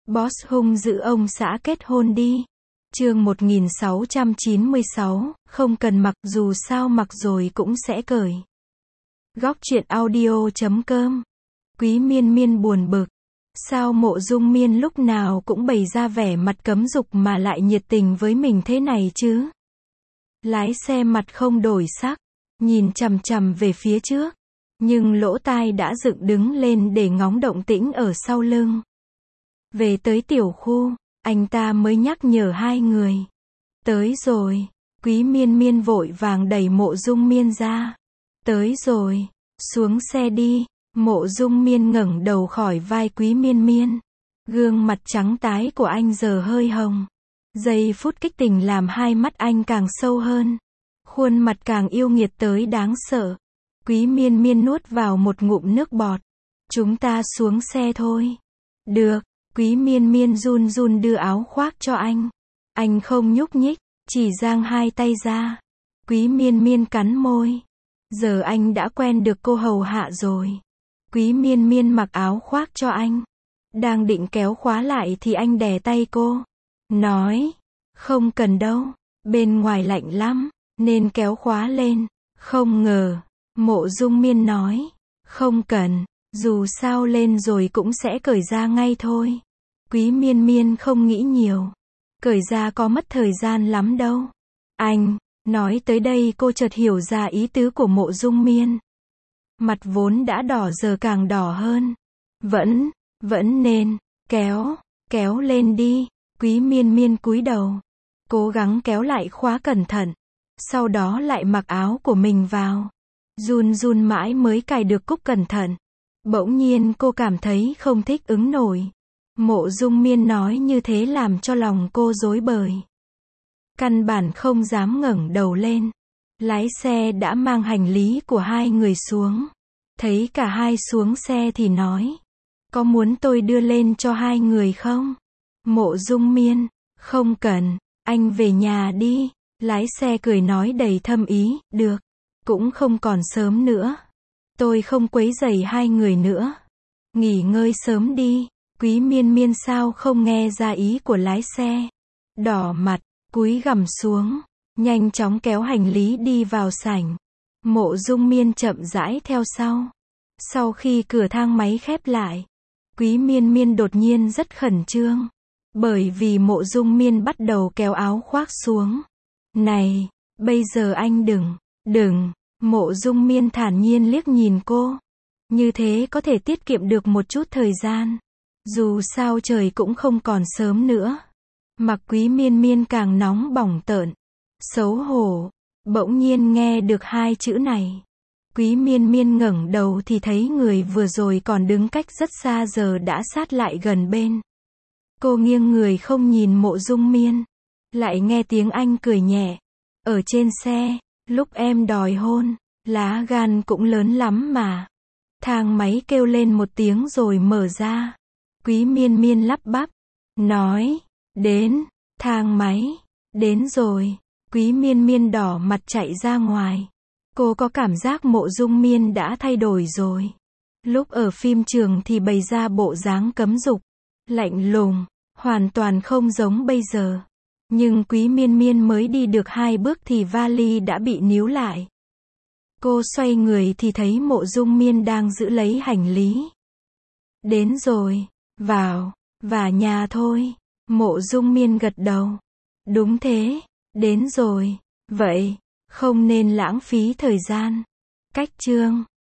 Boss hung dữ ông xã kết hôn đi. Chương 1696, không cần mặc, dù sao mặc rồi cũng sẽ cởi. Góc truyện audio.com. Quý Miên Miên buồn bực. Sao Mộ Dung Miên lúc nào cũng bày ra vẻ mặt cấm dục mà lại nhiệt tình với mình thế này chứ? Lái xe mặt không đổi sắc, nhìn chằm chằm về phía trước, nhưng lỗ tai đã dựng đứng lên để ngóng động tĩnh ở sau lưng. Về tới tiểu khu, anh ta mới nhắc nhở hai người. Tới rồi. Quý Miên Miên vội vàng đẩy Mộ Dung Miên ra. Tới rồi. Xuống xe đi. Mộ Dung Miên ngẩng đầu khỏi vai Quý Miên Miên. Gương mặt trắng tái của anh giờ hơi hồng. Giây phút kích tình làm hai mắt anh càng sâu hơn. Khuôn mặt càng yêu nghiệt tới đáng sợ. Quý Miên Miên nuốt vào một ngụm nước bọt. Chúng ta xuống xe thôi. Được. Quý Miên Miên run run đưa áo khoác cho anh. Anh không nhúc nhích, chỉ dang hai tay ra. Quý Miên Miên cắn môi. Giờ anh đã quen được cô hầu hạ rồi. Quý Miên Miên mặc áo khoác cho anh. Đang định kéo khóa lại thì anh đè tay cô. Nói, không cần đâu, bên ngoài lạnh lắm, nên kéo khóa lên. Không ngờ, Mộ Dung Miên nói, không cần. Dù sao lên rồi cũng sẽ cởi ra ngay thôi. Quý Miên Miên không nghĩ nhiều. Cởi ra có mất thời gian lắm đâu. Anh, nói tới đây cô chợt hiểu ra ý tứ của Mộ Dung Miên. Mặt vốn đã đỏ giờ càng đỏ hơn. Vẫn nên, kéo lên đi. Quý Miên Miên cúi đầu. Cố gắng kéo lại khóa cẩn thận. Sau đó lại mặc áo của mình vào. Run mãi mới cài được cúc cẩn thận. Bỗng nhiên cô cảm thấy không thích ứng nổi. Mộ Dung Miên nói như thế làm cho lòng cô rối bời. Căn bản không dám ngẩng đầu lên. Lái xe đã mang hành lý của hai người xuống. Thấy cả hai xuống xe thì nói. Có muốn tôi đưa lên cho hai người không? Mộ Dung Miên, không cần, anh về nhà đi. Lái xe cười nói đầy thâm ý, được. Cũng không còn sớm nữa. Tôi không quấy rầy hai người nữa. Nghỉ ngơi sớm đi. Quý Miên Miên sao không nghe ra ý của lái xe. Đỏ mặt, cúi gằm xuống, nhanh chóng kéo hành lý đi vào sảnh. Mộ Dung Miên chậm rãi theo sau. Sau khi cửa thang máy khép lại, Quý Miên Miên đột nhiên rất khẩn trương. Bởi vì Mộ Dung Miên bắt đầu kéo áo khoác xuống. Này, bây giờ anh đừng. Mộ Dung Miên thản nhiên liếc nhìn cô. Như thế có thể tiết kiệm được một chút thời gian. Dù sao trời cũng không còn sớm nữa. Mặc Quý Miên Miên càng nóng bỏng tợn. Xấu hổ. Bỗng nhiên nghe được hai chữ này. Quý Miên Miên ngẩng đầu thì thấy người vừa rồi còn đứng cách rất xa giờ đã sát lại gần bên. Cô nghiêng người không nhìn Mộ Dung Miên. Lại nghe tiếng anh cười nhẹ. Ở trên xe, lúc em đòi hôn, lá gan cũng lớn lắm mà. Thang máy kêu lên một tiếng rồi mở ra. Quý Miên Miên lắp bắp. Nói. Đến. Thang máy. Đến rồi. Quý Miên Miên đỏ mặt chạy ra ngoài. Cô có cảm giác Mộ Dung Miên đã thay đổi rồi. Lúc ở phim trường thì bày ra bộ dáng cấm dục. Lạnh lùng. Hoàn toàn không giống bây giờ. Nhưng Quý Miên Miên mới đi được 2 bước thì vali đã bị níu lại. Cô xoay người thì thấy Mộ Dung Miên đang giữ lấy hành lý. Đến rồi. Vào nhà thôi. Mộ Dung Miên gật đầu. Đúng thế. Đến rồi. Vậy, không nên lãng phí thời gian. Cách chương